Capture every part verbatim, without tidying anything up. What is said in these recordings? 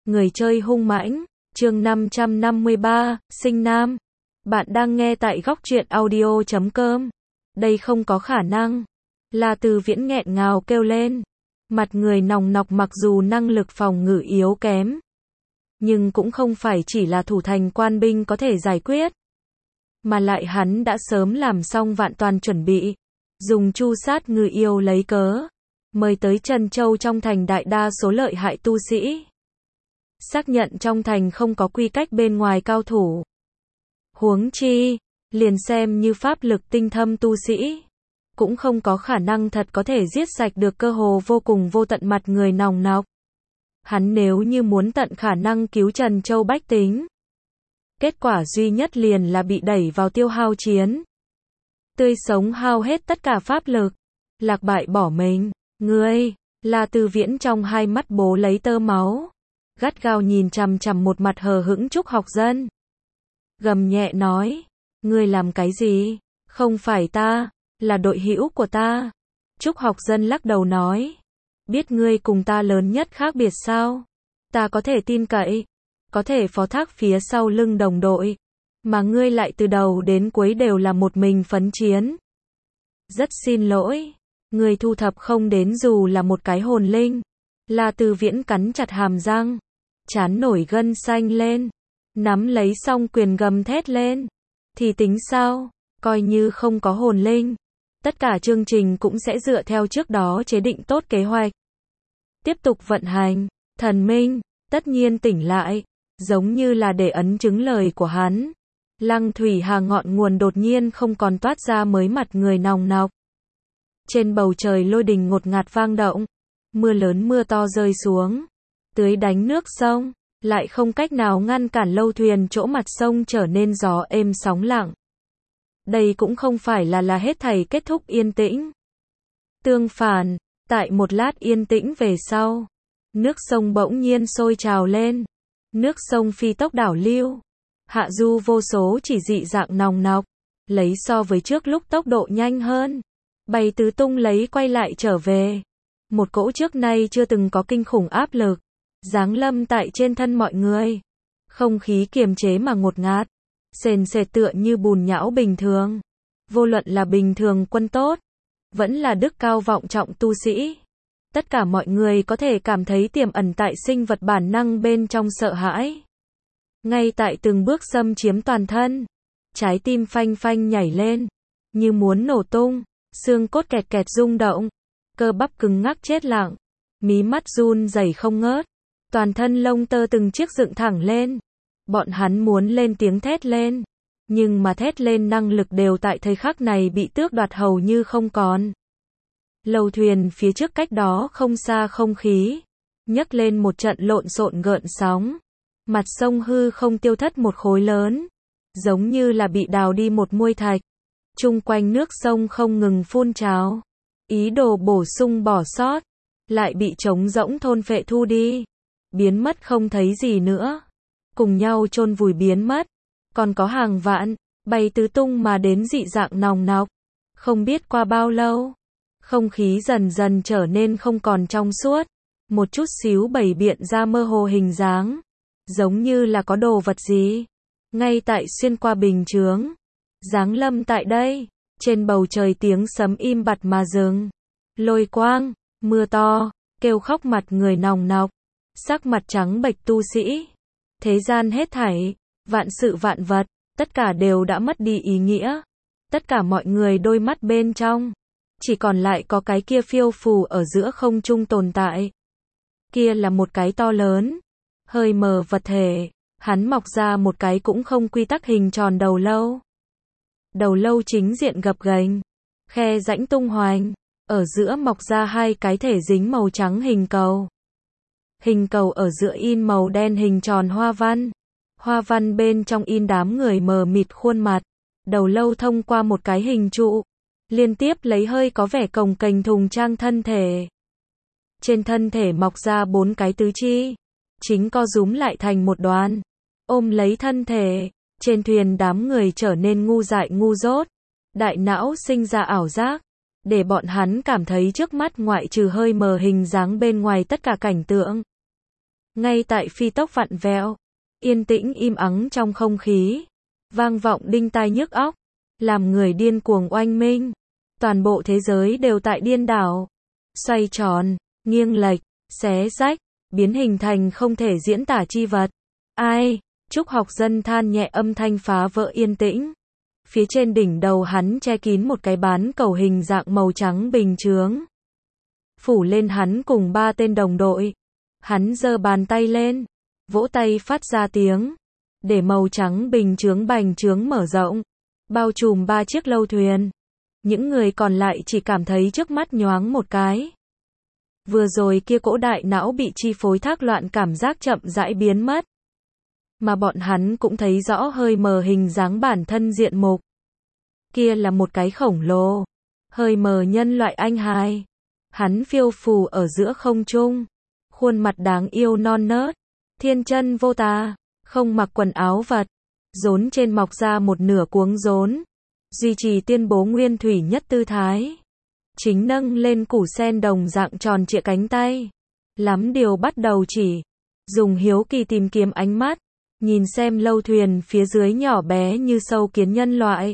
Người chơi hung mãnh, chương năm trăm năm mươi ba, sinh nam. Bạn đang nghe tại góc truyện audio chấm com. Đây không có khả năng. La Tư Viễn nghẹn ngào kêu lên. Mặt người nòng nọc mặc dù năng lực phòng ngự yếu kém, nhưng cũng không phải chỉ là thủ thành quan binh có thể giải quyết. Mà lại hắn đã sớm làm xong vạn toàn chuẩn bị. Dùng chu sát ngư yêu lấy cớ. Mời tới Trần Châu trong thành đại đa số lợi hại tu sĩ. Xác nhận trong thành không có quy cách bên ngoài cao thủ. Huống chi, liền xem như pháp lực tinh thâm tu sĩ, cũng không có khả năng thật có thể giết sạch được cơ hồ vô cùng vô tận mặt người nòng nọc. Hắn nếu như muốn tận khả năng cứu Trần Châu bách tính, kết quả duy nhất liền là bị đẩy vào tiêu hao chiến. Tươi sống hao hết tất cả pháp lực, lạc bại bỏ mình. Ngươi, La Tư Viễn trong hai mắt bố lấy tơ máu, gắt gao nhìn chằm chằm một mặt hờ hững Trúc Học Dân. Gầm nhẹ nói, ngươi làm cái gì? Không phải ta, là đội hữu của ta. Trúc Học Dân lắc đầu nói, biết ngươi cùng ta lớn nhất khác biệt sao? Ta có thể tin cậy, có thể phó thác phía sau lưng đồng đội, mà ngươi lại từ đầu đến cuối đều là một mình phấn chiến. Rất xin lỗi, ngươi thu thập không đến dù là một cái hồn linh. La Tư Viễn cắn chặt hàm răng, trán nổi gân xanh lên, nắm lấy song quyền gầm thét lên. Thì tính sao, coi như không có hồn linh, tất cả chương trình cũng sẽ dựa theo trước đó chế định tốt kế hoạch. Tiếp tục vận hành, thần minh, tất nhiên tỉnh lại, giống như là để ấn chứng lời của hắn. Lăng Thủy Hà ngọn nguồn đột nhiên không còn toát ra mới mặt người nòng nọc. Trên bầu trời lôi đình ngột ngạt vang động, mưa lớn mưa to rơi xuống, tưới đánh nước sông, lại không cách nào ngăn cản lâu thuyền chỗ mặt sông trở nên gió êm sóng lặng. Đây cũng không phải là là hết thảy kết thúc yên tĩnh. Tương phản, tại một lát yên tĩnh về sau, nước sông bỗng nhiên sôi trào lên, nước sông phi tốc đảo lưu, hạ du vô số chỉ dị dạng nòng nọc, lấy so với trước lúc tốc độ nhanh hơn, bay tứ tung lấy quay lại trở về. Một cỗ trước nay chưa từng có kinh khủng áp lực giáng lâm tại trên thân mọi người. Không khí kiềm chế mà ngột ngạt, sền sệt tựa như bùn nhão bình thường. Vô luận là bình thường quân tốt, vẫn là đức cao vọng trọng tu sĩ, tất cả mọi người có thể cảm thấy tiềm ẩn tại sinh vật bản năng bên trong sợ hãi. Ngay tại từng bước xâm chiếm toàn thân, trái tim phanh phanh nhảy lên, như muốn nổ tung, xương cốt kẹt kẹt rung động, cơ bắp cứng ngắc chết lặng, mí mắt run rẩy không ngớt, toàn thân lông tơ từng chiếc dựng thẳng lên. Bọn hắn muốn lên tiếng thét lên, nhưng mà thét lên năng lực đều tại thời khắc này bị tước đoạt hầu như không còn. Lầu thuyền phía trước cách đó không xa không khí nhấc lên một trận lộn xộn gợn sóng, mặt sông hư không tiêu thất một khối lớn, giống như là bị đào đi một muôi thạch. Chung quanh nước sông không ngừng phun trào, ý đồ bổ sung bỏ sót, lại bị trống rỗng thôn phệ thu đi, biến mất không thấy gì nữa, cùng nhau chôn vùi biến mất. Còn có hàng vạn bay tứ tung mà đến dị dạng nòng nọc. Không biết qua bao lâu, không khí dần dần trở nên không còn trong suốt, một chút xíu bày biện ra mơ hồ hình dáng, giống như là có đồ vật gì ngay tại xuyên qua bình chướng, giáng lâm tại đây. Trên bầu trời tiếng sấm im bặt mà dừng, lôi quang, mưa to, kêu khóc mặt người nòng nọc, sắc mặt trắng bệch tu sĩ. Thế gian hết thảy, vạn sự vạn vật, tất cả đều đã mất đi ý nghĩa. Tất cả mọi người đôi mắt bên trong, chỉ còn lại có cái kia phiêu phù ở giữa không trung tồn tại. Kia là một cái to lớn, hơi mờ vật thể, hắn mọc ra một cái cũng không quy tắc hình tròn đầu lâu. Đầu lâu chính diện gập ghềnh, khe rãnh tung hoành, ở giữa mọc ra hai cái thể dính màu trắng hình cầu. Hình cầu ở giữa in màu đen hình tròn hoa văn. Hoa văn bên trong in đám người mờ mịt khuôn mặt. Đầu lâu thông qua một cái hình trụ, liên tiếp lấy hơi có vẻ cồng kềnh thùng trang thân thể. Trên thân thể mọc ra bốn cái tứ chi, chính co rúm lại thành một đoàn, ôm lấy thân thể. Trên thuyền đám người trở nên ngu dại ngu dốt, đại não sinh ra ảo giác, để bọn hắn cảm thấy trước mắt ngoại trừ hơi mờ hình dáng bên ngoài tất cả cảnh tượng Ngay tại phi tốc vặn vẹo, yên tĩnh im ắng trong không khí, vang vọng đinh tai nhức óc, làm người điên cuồng oanh minh. Toàn bộ thế giới đều tại điên đảo, xoay tròn, nghiêng lệch, xé rách, biến hình thành không thể diễn tả chi vật. Ai? Trúc Học Dân than nhẹ, âm thanh phá vỡ yên tĩnh. Phía trên đỉnh đầu hắn che kín một cái bán cầu hình dạng màu trắng bình chướng, phủ lên hắn cùng ba tên đồng đội. Hắn giơ bàn tay lên, vỗ tay phát ra tiếng, để màu trắng bình chướng bành trướng mở rộng, bao trùm ba chiếc lâu thuyền. Những người còn lại chỉ cảm thấy trước mắt nhoáng một cái. Vừa rồi kia cỗ đại não bị chi phối thác loạn cảm giác chậm rãi biến mất. Mà bọn hắn cũng thấy rõ hơi mờ hình dáng bản thân diện mục. Kia là một cái khổng lồ, hơi mờ nhân loại anh hài. Hắn phiêu phù ở giữa không trung, khuôn mặt đáng yêu non nớt, thiên chân vô tà, không mặc quần áo vật, rốn trên mọc ra một nửa cuống rốn, duy trì tuyên bố nguyên thủy nhất tư thái. Chính nâng lên củ sen đồng dạng tròn trịa cánh tay. Lắm điều bắt đầu chỉ, dùng hiếu kỳ tìm kiếm ánh mắt, nhìn xem lâu thuyền phía dưới nhỏ bé như sâu kiến nhân loại.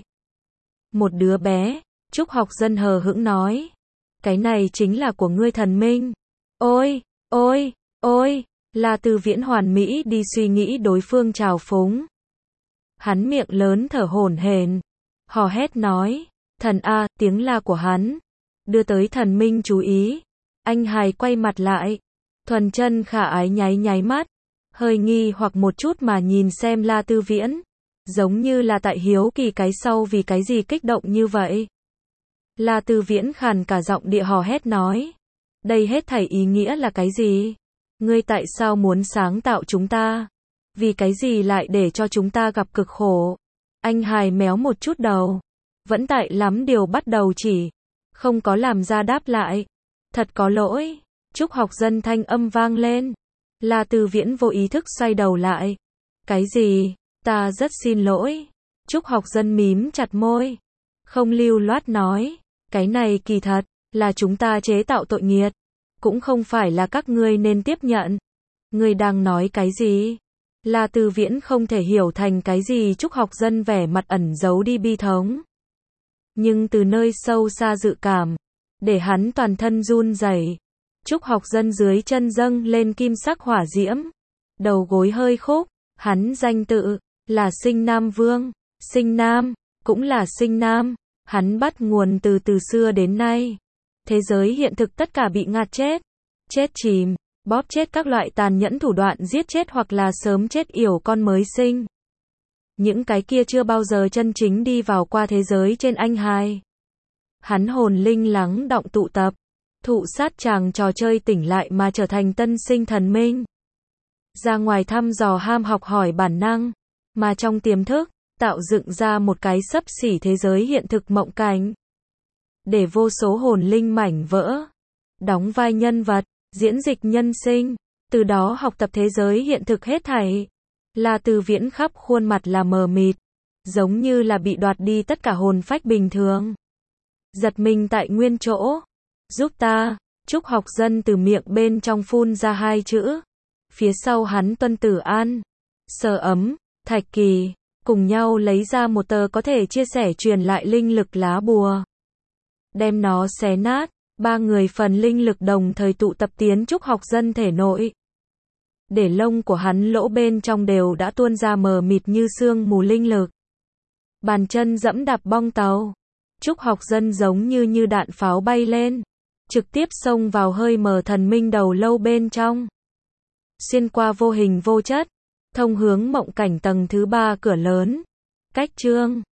Một đứa bé, Trúc Học Dân hờ hững nói. Cái này chính là của ngươi thần minh. Ôi, ôi, ôi, là Từ Viễn hoàn mỹ đi suy nghĩ đối phương trào phúng. Hắn miệng lớn thở hổn hển, hò hét nói, thần a, tiếng la của hắn đưa tới thần minh chú ý. Anh hài quay mặt lại, thuần chân khả ái nháy nháy mắt, hơi nghi hoặc một chút mà nhìn xem La Tư Viễn, giống như là tại hiếu kỳ cái sau vì cái gì kích động như vậy. La Tư Viễn khàn cả giọng địa hò hét nói, đây hết thảy ý nghĩa là cái gì? Ngươi tại sao muốn sáng tạo chúng ta? Vì cái gì lại để cho chúng ta gặp cực khổ? Anh hài méo một chút đầu, vẫn tại lắm điều bắt đầu chỉ, không có làm ra đáp lại. Thật có lỗi. Trúc Học Dân thanh âm vang lên. La Tư Viễn vô ý thức xoay đầu lại. Cái gì? Ta rất xin lỗi. Trúc Học Dân mím chặt môi, không lưu loát nói, cái này kỳ thật là chúng ta chế tạo tội nghiệt, cũng không phải là các ngươi nên tiếp nhận. Ngươi đang nói cái gì? La Tư Viễn không thể hiểu thành cái gì. Trúc Học Dân vẻ mặt ẩn giấu đi bi thống, nhưng từ nơi sâu xa dự cảm để hắn toàn thân run rẩy. Trúc Học Dân dưới chân dâng lên kim sắc hỏa diễm, đầu gối hơi khúc. Hắn danh tự là Sinh Nam Vương. Sinh Nam cũng là Sinh Nam. Hắn bắt nguồn từ từ xưa đến nay. Thế giới hiện thực tất cả bị ngạt chết, chết chìm, bóp chết các loại tàn nhẫn thủ đoạn giết chết hoặc là sớm chết yểu con mới sinh. Những cái kia chưa bao giờ chân chính đi vào qua thế giới trên anh hài. Hắn hồn linh lắng động tụ tập, thụ sát chàng trò chơi tỉnh lại mà trở thành tân sinh thần minh. Ra ngoài thăm dò ham học hỏi bản năng, mà trong tiềm thức, tạo dựng ra một cái xấp xỉ thế giới hiện thực mộng cảnh. Để vô số hồn linh mảnh vỡ, đóng vai nhân vật, diễn dịch nhân sinh, từ đó học tập thế giới hiện thực hết thảy. La Tư Viễn khắp khuôn mặt là mờ mịt, giống như là bị đoạt đi tất cả hồn phách bình thường. Giật mình tại nguyên chỗ. Giúp ta. Trúc Học Dân từ miệng bên trong phun ra hai chữ. Phía sau hắn Tuân Tử An, Sở Ấm, Thạch Kỳ cùng nhau lấy ra một tờ có thể chia sẻ truyền lại linh lực lá bùa, đem nó xé nát. Ba người phần linh lực đồng thời tụ tập tiến Trúc Học Dân thể nội, để lông của hắn lỗ bên trong đều đã tuôn ra mờ mịt như sương mù linh lực. Bàn chân dẫm đạp bong tàu, Trúc Học Dân giống như như đạn pháo bay lên, trực tiếp xông vào hơi mờ thần minh đầu lâu bên trong, xuyên qua vô hình vô chất, thông hướng mộng cảnh tầng thứ ba cửa lớn. Cách chương